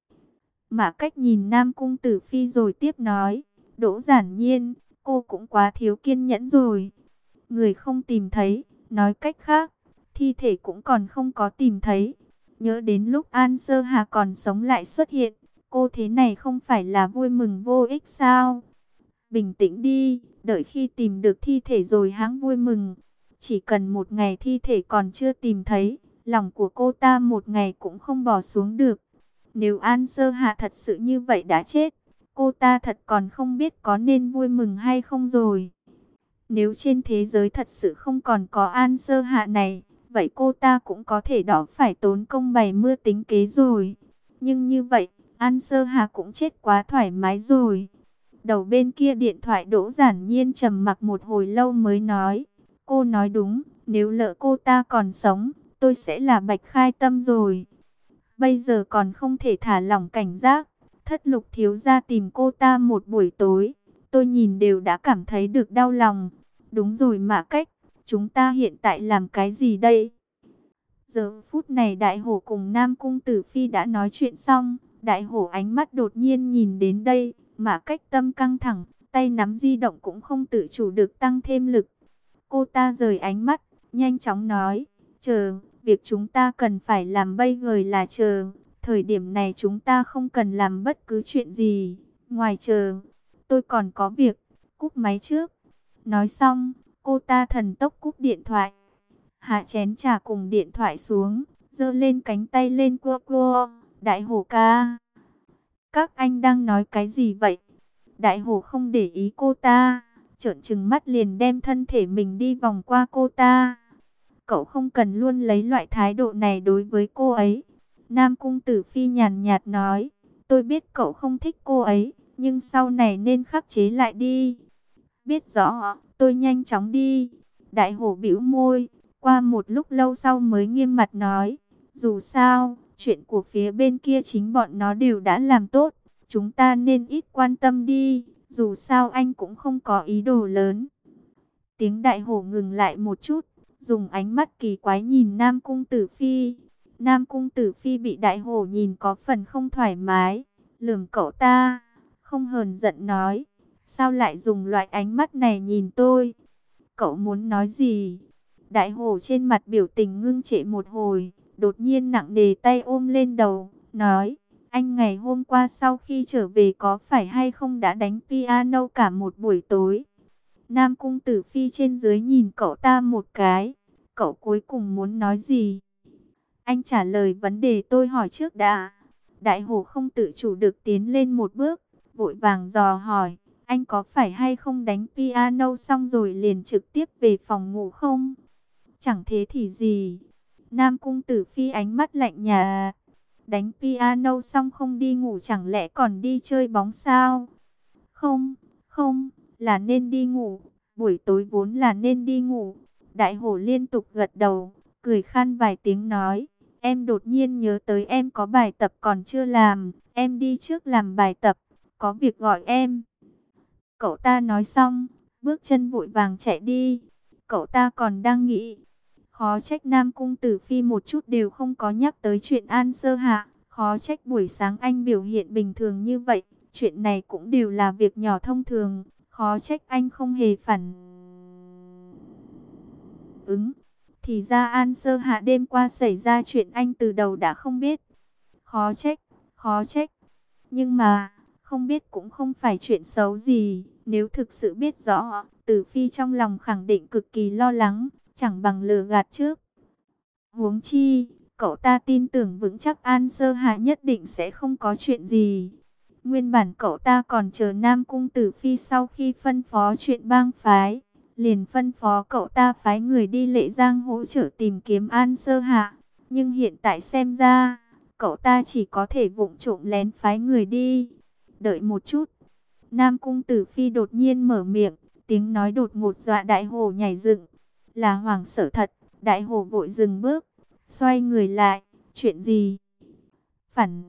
Mà cách nhìn Nam Cung Tử Phi rồi tiếp nói, Đỗ Giản Nhiên, cô cũng quá thiếu kiên nhẫn rồi. Người không tìm thấy, nói cách khác, thi thể cũng còn không có tìm thấy. Nhớ đến lúc An Sơ Hà còn sống lại xuất hiện, cô thế này không phải là vui mừng vô ích sao? Bình tĩnh đi, đợi khi tìm được thi thể rồi hãng vui mừng. Chỉ cần một ngày thi thể còn chưa tìm thấy, lòng của cô ta một ngày cũng không bỏ xuống được. Nếu An Sơ Hạ thật sự như vậy đã chết, cô ta thật còn không biết có nên vui mừng hay không rồi. Nếu trên thế giới thật sự không còn có An Sơ Hạ này, vậy cô ta cũng có thể đỏ phải tốn công bày mưa tính kế rồi. Nhưng như vậy, An Sơ Hạ cũng chết quá thoải mái rồi. Đầu bên kia điện thoại Đỗ Giản Nhiên trầm mặc một hồi lâu mới nói, cô nói đúng, nếu lỡ cô ta còn sống, tôi sẽ là Bạch Khai Tâm rồi. Bây giờ còn không thể thả lỏng cảnh giác. Thất Lục thiếu gia tìm cô ta một buổi tối, tôi nhìn đều đã cảm thấy được đau lòng. Đúng rồi Mã Cách, chúng ta hiện tại làm cái gì đây? Giờ phút này Đại Hổ cùng Nam Cung Tử Phi đã nói chuyện xong. Đại Hổ ánh mắt đột nhiên nhìn đến đây, Mã Cách tâm căng thẳng, tay nắm di động cũng không tự chủ được tăng thêm lực. Cô ta rời ánh mắt, nhanh chóng nói, chờ, việc chúng ta cần phải làm bây giờ là chờ. Thời điểm này chúng ta không cần làm bất cứ chuyện gì, ngoài chờ. Tôi còn có việc, cúp máy trước. Nói xong, cô ta thần tốc cúp điện thoại. Hạ chén trà cùng điện thoại xuống, giơ lên cánh tay lên cua cua. Đại Hổ ca, các anh đang nói cái gì vậy? Đại Hổ không để ý cô ta, trợn trừng mắt liền đem thân thể mình đi vòng qua cô ta. Cậu không cần luôn lấy loại thái độ này đối với cô ấy. Nam Cung Tử Phi nhàn nhạt nói, tôi biết cậu không thích cô ấy, nhưng sau này nên khắc chế lại đi. Biết rõ, tôi nhanh chóng đi. Đại Hổ bĩu môi, qua một lúc lâu sau mới nghiêm mặt nói, dù sao, chuyện của phía bên kia chính bọn nó đều đã làm tốt, chúng ta nên ít quan tâm đi, dù sao anh cũng không có ý đồ lớn. Tiếng Đại Hổ ngừng lại một chút, dùng ánh mắt kỳ quái nhìn Nam Cung Tử Phi. Nam Cung Tử Phi bị Đại Hổ nhìn có phần không thoải mái, lườm cậu ta, không hờn giận nói, sao lại dùng loại ánh mắt này nhìn tôi? Cậu muốn nói gì? Đại Hổ trên mặt biểu tình ngưng trệ một hồi, đột nhiên nặng nề tay ôm lên đầu, nói, anh ngày hôm qua sau khi trở về có phải hay không đã đánh piano cả một buổi tối? Nam Cung Tử Phi trên dưới nhìn cậu ta một cái, cậu cuối cùng muốn nói gì? Anh trả lời vấn đề tôi hỏi trước đã. Đại Hổ không tự chủ được tiến lên một bước, vội vàng dò hỏi, anh có phải hay không đánh piano xong rồi liền trực tiếp về phòng ngủ không? Chẳng thế thì gì? Nam Cung Tử Phi ánh mắt lạnh nhạt, đánh piano xong không đi ngủ chẳng lẽ còn đi chơi bóng sao? Không, không, là nên đi ngủ, buổi tối vốn là nên đi ngủ. Đại Hổ liên tục gật đầu, cười khan vài tiếng nói, em đột nhiên nhớ tới em có bài tập còn chưa làm, em đi trước làm bài tập, có việc gọi em. Cậu ta nói xong, bước chân vội vàng chạy đi. Cậu ta còn đang nghĩ, khó trách Nam Cung Tử Phi một chút đều không có nhắc tới chuyện An Sơ Hạ, khó trách buổi sáng anh biểu hiện bình thường như vậy, chuyện này cũng đều là việc nhỏ thông thường, khó trách anh không hề phản ứng. Thì ra An Sơ Hạ đêm qua xảy ra chuyện anh từ đầu đã không biết. Khó trách, khó trách. Nhưng mà, không biết cũng không phải chuyện xấu gì. Nếu thực sự biết rõ, Tử Phi trong lòng khẳng định cực kỳ lo lắng, chẳng bằng lừa gạt trước. Huống chi, cậu ta tin tưởng vững chắc An Sơ Hạ nhất định sẽ không có chuyện gì. Nguyên bản cậu ta còn chờ Nam Cung Tử Phi sau khi phân phó chuyện bang phái, liền phân phó cậu ta phái người đi Lệ Giang hỗ trợ tìm kiếm An Sơ Hạ. Nhưng hiện tại xem ra, cậu ta chỉ có thể vụng trộm lén phái người đi. Đợi một chút. Nam Cung Tử Phi đột nhiên mở miệng, tiếng nói đột ngột dọa Đại Hổ nhảy dựng. Là hoảng sợ thật, Đại Hổ vội dừng bước, xoay người lại, chuyện gì? Phản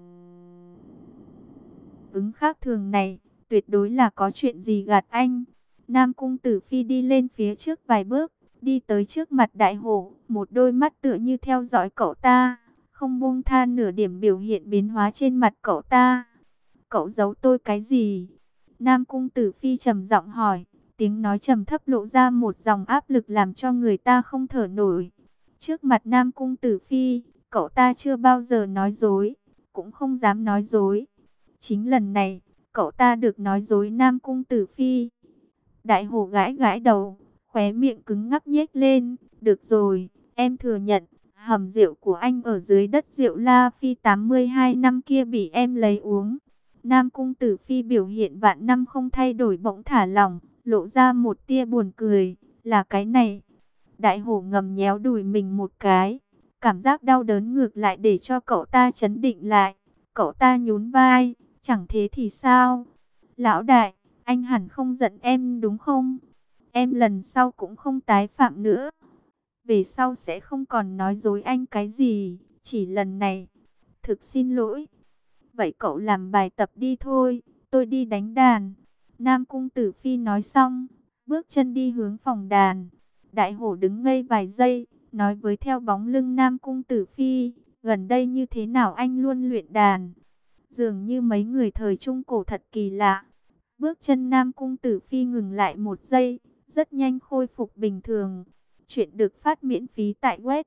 ứng khác thường này, tuyệt đối là có chuyện gì gạt anh. Nam Cung Tử Phi đi lên phía trước vài bước, đi tới trước mặt Đại Hổ, một đôi mắt tựa như theo dõi cậu ta, không buông tha nửa điểm biểu hiện biến hóa trên mặt cậu ta. Cậu giấu tôi cái gì? Nam Cung Tử Phi trầm giọng hỏi, tiếng nói trầm thấp lộ ra một dòng áp lực làm cho người ta không thở nổi. Trước mặt Nam Cung Tử Phi, cậu ta chưa bao giờ nói dối, cũng không dám nói dối. Chính lần này, cậu ta được nói dối Nam Cung Tử Phi. Đại Hổ gãi gãi đầu, khóe miệng cứng ngắc nhếch lên. Được rồi, em thừa nhận, hầm rượu của anh ở dưới đất rượu La Phi 82 năm kia bị em lấy uống. Nam Cung Tử Phi biểu hiện vạn năm không thay đổi bỗng thả lỏng, lộ ra một tia buồn cười, là cái này. Đại Hổ ngầm nhéo đùi mình một cái, cảm giác đau đớn ngược lại để cho cậu ta chấn định lại. Cậu ta nhún vai, chẳng thế thì sao? Lão đại, anh hẳn không giận em đúng không? Em lần sau cũng không tái phạm nữa. Về sau sẽ không còn nói dối anh cái gì, chỉ lần này. Thực xin lỗi. Vậy cậu làm bài tập đi thôi, tôi đi đánh đàn. Nam Cung Tử Phi nói xong, bước chân đi hướng phòng đàn. Đại hổ đứng ngây vài giây, nói với theo bóng lưng Nam Cung Tử Phi, gần đây như thế nào anh luôn luyện đàn. Dường như mấy người thời Trung Cổ thật kỳ lạ. Bước chân Nam Cung Tử Phi ngừng lại một giây, rất nhanh khôi phục bình thường. Chuyện được phát miễn phí tại web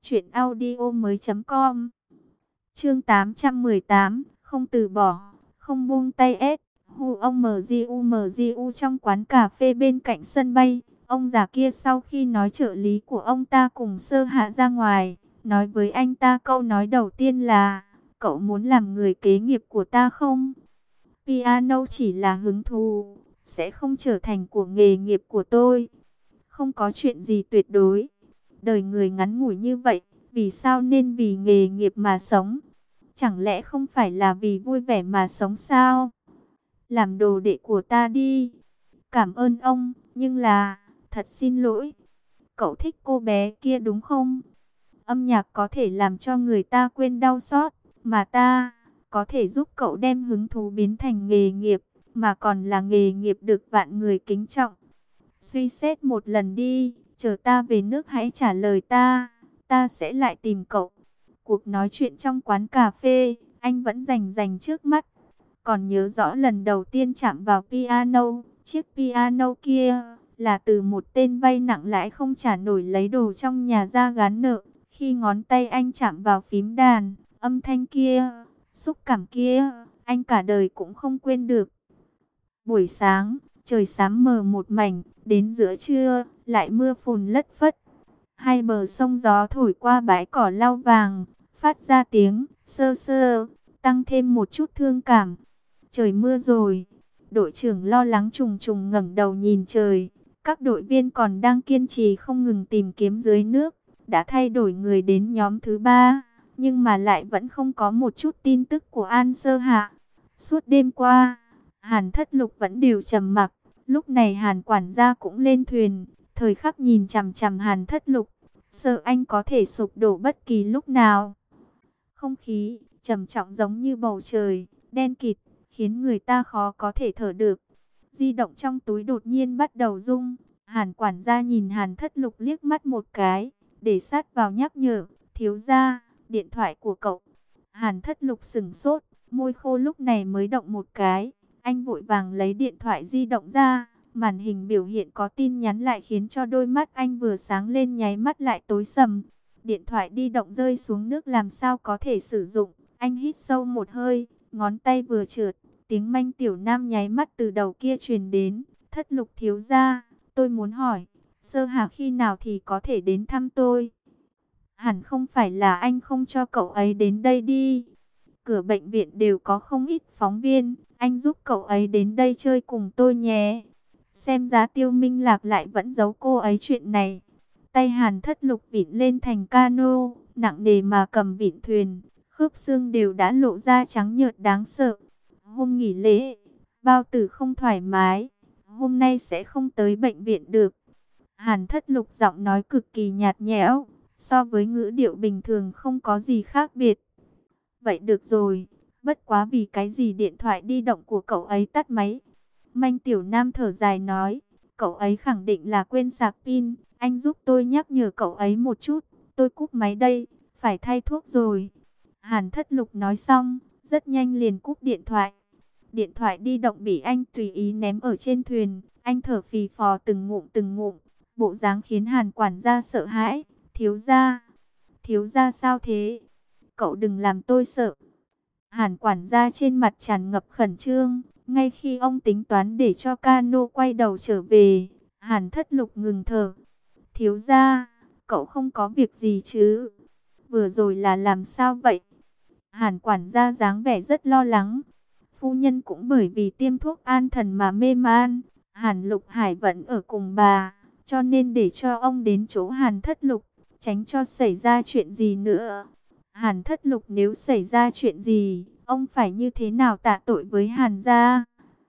truyệnaudiomoi.com. Chương 818, không từ bỏ, không buông tay ép. Hu ông MGU trong quán cà phê bên cạnh sân bay. Ông già kia sau khi nói trợ lý của ông ta cùng Sơ Hạ ra ngoài, nói với anh ta câu nói đầu tiên là: cậu muốn làm người kế nghiệp của ta không? Piano chỉ là hứng thú, sẽ không trở thành của nghề nghiệp của tôi. Không có chuyện gì tuyệt đối. Đời người ngắn ngủi như vậy, vì sao nên vì nghề nghiệp mà sống? Chẳng lẽ không phải là vì vui vẻ mà sống sao? Làm đồ đệ của ta đi. Cảm ơn ông, nhưng là, thật xin lỗi. Cậu thích cô bé kia đúng không? Âm nhạc có thể làm cho người ta quên đau xót, mà ta có thể giúp cậu đem hứng thú biến thành nghề nghiệp, mà còn là nghề nghiệp được vạn người kính trọng. Suy xét một lần đi, chờ ta về nước hãy trả lời ta sẽ lại tìm cậu. Cuộc nói chuyện trong quán cà phê, anh vẫn rành rành trước mắt. Còn nhớ rõ lần đầu tiên chạm vào piano, chiếc piano kia là từ một tên vay nặng lãi không trả nổi lấy đồ trong nhà ra gán nợ. Khi ngón tay anh chạm vào phím đàn, âm thanh kia, xúc cảm kia, anh cả đời cũng không quên được. Buổi sáng, trời xám mờ một mảnh, đến giữa trưa, lại mưa phùn lất phất. Hai bờ sông gió thổi qua bãi cỏ lau vàng, phát ra tiếng sơ sơ, tăng thêm một chút thương cảm. Trời mưa rồi, đội trưởng lo lắng trùng trùng ngẩng đầu nhìn trời. Các đội viên còn đang kiên trì không ngừng tìm kiếm dưới nước, đã thay đổi người đến nhóm thứ 3, nhưng mà lại vẫn không có một chút tin tức của An Sơ Hạ. Suốt đêm qua, Hàn Thất Lục vẫn đều trầm mặc. Lúc này Hàn quản gia cũng lên thuyền, thời khắc nhìn chằm chằm Hàn Thất Lục, sợ anh có thể sụp đổ bất kỳ lúc nào. Không khí trầm trọng giống như bầu trời đen kịt, khiến người ta khó có thể thở được. Di động trong túi đột nhiên bắt đầu rung. Hàn quản gia nhìn Hàn Thất Lục liếc mắt một cái, để sát vào nhắc nhở: thiếu gia, điện thoại của cậu. Hàn Thất Lục sững sốt, môi khô lúc này mới động một cái. Anh vội vàng lấy điện thoại di động ra, màn hình biểu hiện có tin nhắn lại khiến cho đôi mắt anh vừa sáng lên nháy mắt lại tối sầm. Điện thoại di động rơi xuống nước làm sao có thể sử dụng. Anh hít sâu một hơi, ngón tay vừa trượt, tiếng Manh Tiểu Nam nháy mắt từ đầu kia truyền đến: Thất Lục thiếu gia, tôi muốn hỏi, Sơ Hà khi nào thì có thể đến thăm tôi? Hẳn không phải là anh không cho cậu ấy đến đây đi. Cửa bệnh viện đều có không ít phóng viên, anh giúp cậu ấy đến đây chơi cùng tôi nhé. Xem giá Tiêu Minh Lạc lại vẫn giấu cô ấy chuyện này. Tay Hàn Thất Lục vịn lên thành cano, nặng nề mà cầm vịn thuyền, khớp xương đều đã lộ ra trắng nhợt đáng sợ. Hôm nghỉ lễ, bao tử không thoải mái, hôm nay sẽ không tới bệnh viện được. Hàn Thất Lục giọng nói cực kỳ nhạt nhẽo, so với ngữ điệu bình thường không có gì khác biệt. Vậy được rồi, bất quá vì cái gì điện thoại di động của cậu ấy tắt máy? Manh Tiểu Nam thở dài nói, cậu ấy khẳng định là quên sạc pin, anh giúp tôi nhắc nhở cậu ấy một chút, tôi cúp máy đây, phải thay thuốc rồi. Hàn Thất Lục nói xong, rất nhanh liền cúp điện thoại. Điện thoại di động bị anh tùy ý ném ở trên thuyền, anh thở phì phò từng ngụm, bộ dáng khiến Hàn quản gia sợ hãi. Thiếu gia sao thế? Cậu đừng làm tôi sợ. Hàn quản gia trên mặt tràn ngập khẩn trương. Ngay khi ông tính toán để cho cano quay đầu trở về, Hàn Thất Lục ngừng thở. Thiếu gia, cậu không có việc gì chứ? Vừa rồi là làm sao vậy? Hàn quản gia dáng vẻ rất lo lắng. Phu nhân cũng bởi vì tiêm thuốc an thần mà mê man. Hàn Lục Hải vẫn ở cùng bà, cho nên để cho ông đến chỗ Hàn Thất Lục, tránh cho xảy ra chuyện gì nữa. Hàn Thất Lục nếu xảy ra chuyện gì, ông phải như thế nào tạ tội với Hàn gia?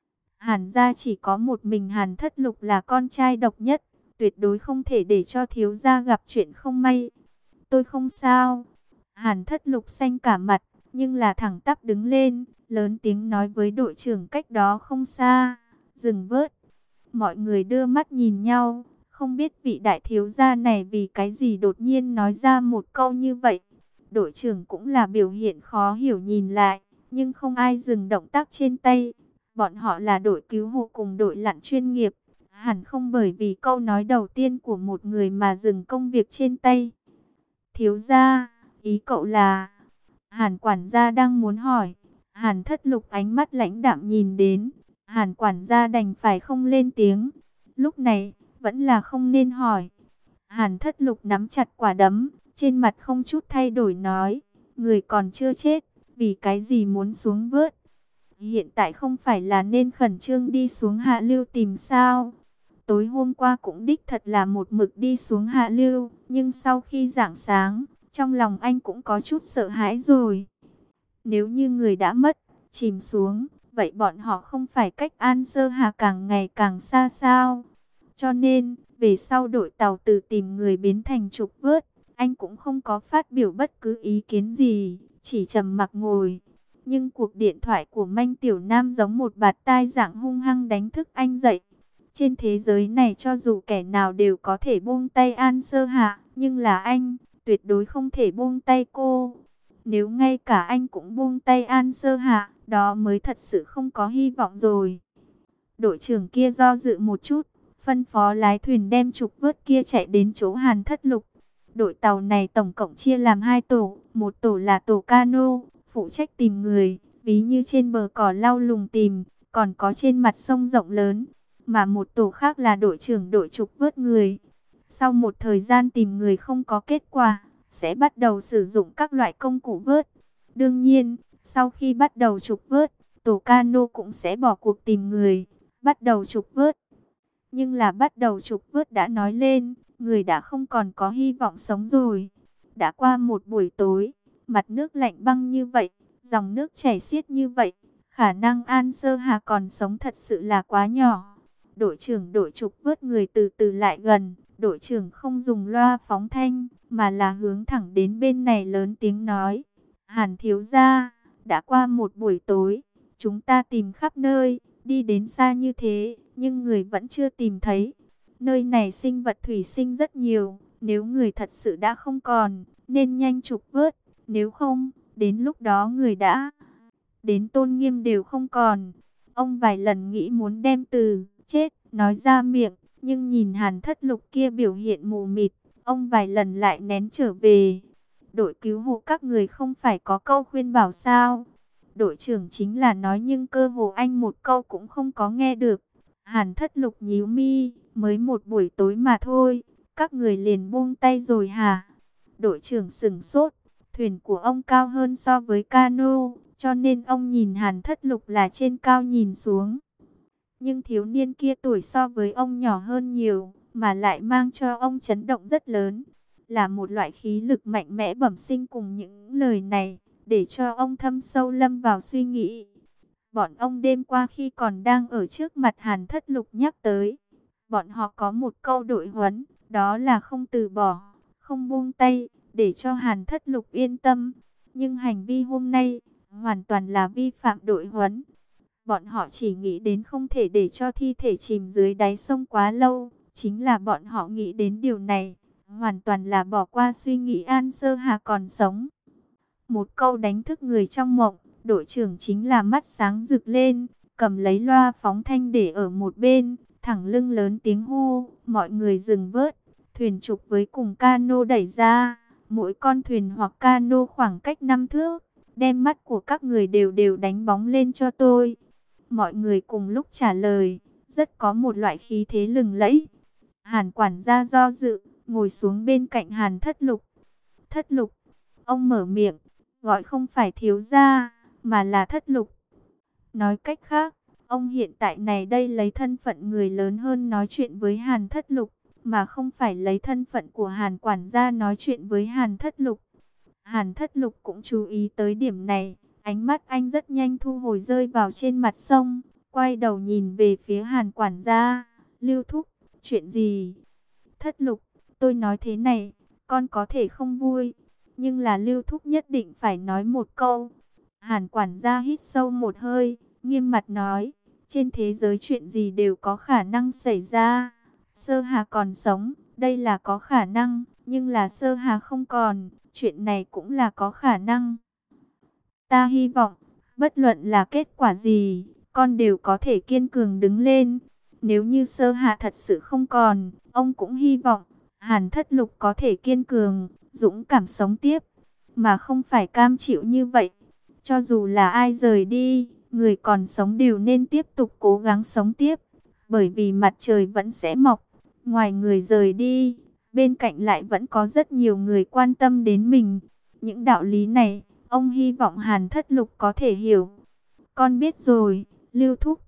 Hàn gia chỉ có một mình Hàn Thất Lục là con trai độc nhất, tuyệt đối không thể để cho thiếu gia gặp chuyện không may. Tôi không sao. Hàn Thất Lục xanh cả mặt, nhưng là thẳng tắp đứng lên, lớn tiếng nói với đội trưởng cách đó không xa, dừng vớt. Mọi người đưa mắt nhìn nhau, không biết vị đại thiếu gia này vì cái gì đột nhiên nói ra một câu như vậy. Đội trưởng cũng là biểu hiện khó hiểu nhìn lại, nhưng không ai dừng động tác trên tay. Bọn họ là đội cứu hộ cùng đội lặn chuyên nghiệp, hẳn không bởi vì câu nói đầu tiên của một người mà dừng công việc trên tay. Thiếu gia, ý cậu là... Hàn quản gia đang muốn hỏi. Hàn Thất Lục ánh mắt lãnh đạm nhìn đến. Hàn quản gia đành phải không lên tiếng. Lúc này, vẫn là không nên hỏi. Hàn Thất Lục nắm chặt quả đấm, trên mặt không chút thay đổi nói. Người còn chưa chết, vì cái gì muốn xuống vớt? Hiện tại không phải là nên khẩn trương đi xuống hạ lưu tìm sao? Tối hôm qua cũng đích thật là một mực đi xuống hạ lưu, nhưng sau khi rạng sáng, trong lòng anh cũng có chút sợ hãi rồi. Nếu như người đã mất, chìm xuống, vậy bọn họ không phải cách An Sơ Hà càng ngày càng xa sao? Cho nên, về sau đội tàu từ tìm người biến thành trục vớt, anh cũng không có phát biểu bất cứ ý kiến gì, chỉ trầm mặc ngồi. Nhưng cuộc điện thoại của Manh Tiểu Nam giống một bạt tai dạng hung hăng đánh thức anh dậy. Trên thế giới này cho dù kẻ nào đều có thể buông tay An Sơ Hạ, nhưng là anh, tuyệt đối không thể buông tay cô. Nếu ngay cả anh cũng buông tay An Sơ Hạ, đó mới thật sự không có hy vọng rồi. Đội trưởng kia do dự một chút, phân phó lái thuyền đem trục vớt kia chạy đến chỗ Hàn Thất Lục. Đội tàu này tổng cộng chia làm 2 tổ, một tổ là tổ cano, phụ trách tìm người, ví như trên bờ cỏ lau lùng tìm, còn có trên mặt sông rộng lớn. Mà một tổ khác là đội trưởng đội trục vớt người. Sau một thời gian tìm người không có kết quả, sẽ bắt đầu sử dụng các loại công cụ vớt. Đương nhiên, sau khi bắt đầu trục vớt, tổ cano cũng sẽ bỏ cuộc tìm người, bắt đầu trục vớt. Nhưng là bắt đầu trục vớt đã nói lên, người đã không còn có hy vọng sống rồi. Đã qua một buổi tối, mặt nước lạnh băng như vậy, dòng nước chảy xiết như vậy, khả năng An Sơ Hà còn sống thật sự là quá nhỏ. Đội trưởng đội trục vớt người từ từ lại gần, đội trưởng không dùng loa phóng thanh, mà là hướng thẳng đến bên này lớn tiếng nói. Hàn thiếu gia, đã qua một buổi tối, chúng ta tìm khắp nơi, đi đến xa như thế, nhưng người vẫn chưa tìm thấy. Nơi này sinh vật thủy sinh rất nhiều, nếu người thật sự đã không còn, nên nhanh trục vớt, nếu không, đến lúc đó người đã đến tôn nghiêm đều không còn. Ông vài lần nghĩ muốn đem từ chết nói ra miệng, nhưng nhìn Hàn Thất Lục kia biểu hiện mù mịt, ông vài lần lại nén trở về. Đội cứu hộ các người không phải có câu khuyên bảo sao? Đội trưởng chính là nói nhưng cơ hồ anh một câu cũng không có nghe được. Hàn Thất Lục nhíu mi, mới một buổi tối mà thôi, các người liền buông tay rồi hả? Đội trưởng sửng sốt, thuyền của ông cao hơn so với cano, cho nên ông nhìn Hàn Thất Lục là trên cao nhìn xuống. Nhưng thiếu niên kia tuổi so với ông nhỏ hơn nhiều, mà lại mang cho ông chấn động rất lớn. Là một loại khí lực mạnh mẽ bẩm sinh cùng những lời này, để cho ông thâm sâu lâm vào suy nghĩ. Bọn ông đêm qua khi còn đang ở trước mặt Hàn Thất Lục nhắc tới. Bọn họ có một câu đội huấn, đó là không từ bỏ, không buông tay, để cho Hàn Thất Lục yên tâm. Nhưng hành vi hôm nay, hoàn toàn là vi phạm đội huấn. Bọn họ chỉ nghĩ đến không thể để cho thi thể chìm dưới đáy sông quá lâu. Chính là bọn họ nghĩ đến điều này, hoàn toàn là bỏ qua suy nghĩ An Sơ Hà còn sống. Một câu đánh thức người trong mộng, đội trưởng chính là mắt sáng rực lên, cầm lấy loa phóng thanh để ở một bên, thẳng lưng lớn tiếng hô, mọi người dừng vớt, thuyền trục với cùng cano đẩy ra, mỗi con thuyền hoặc cano khoảng cách 5 thước, đem mắt của các người đều đều đánh bóng lên cho tôi. Mọi người cùng lúc trả lời, rất có một loại khí thế lừng lẫy. Hàn quản gia do dự, ngồi xuống bên cạnh Hàn Thất Lục. Thất Lục, ông mở miệng, gọi không phải thiếu gia, mà là Thất Lục. Nói cách khác, ông hiện tại này đây lấy thân phận người lớn hơn nói chuyện với Hàn Thất Lục, mà không phải lấy thân phận của Hàn quản gia nói chuyện với Hàn Thất Lục. Hàn Thất Lục cũng chú ý tới điểm này, ánh mắt anh rất nhanh thu hồi rơi vào trên mặt sông, quay đầu nhìn về phía Hàn quản gia. Lưu thúc, chuyện gì? Thất Lục, tôi nói thế này, con có thể không vui, nhưng là Lưu thúc nhất định phải nói một câu. Hàn quản gia hít sâu một hơi, nghiêm mặt nói, trên thế giới chuyện gì đều có khả năng xảy ra. Sơ Hà còn sống, đây là có khả năng, nhưng là Sơ Hà không còn, chuyện này cũng là có khả năng. Ta hy vọng, bất luận là kết quả gì, con đều có thể kiên cường đứng lên. Nếu như Sơ Hà thật sự không còn, ông cũng hy vọng Hàn Thất Lục có thể kiên cường, dũng cảm sống tiếp, mà không phải cam chịu như vậy. Cho dù là ai rời đi, người còn sống đều nên tiếp tục cố gắng sống tiếp, bởi vì mặt trời vẫn sẽ mọc. Ngoài người rời đi, bên cạnh lại vẫn có rất nhiều người quan tâm đến mình. Những đạo lý này, ông hy vọng Hàn Thất Lục có thể hiểu. Con biết rồi, Lưu thúc,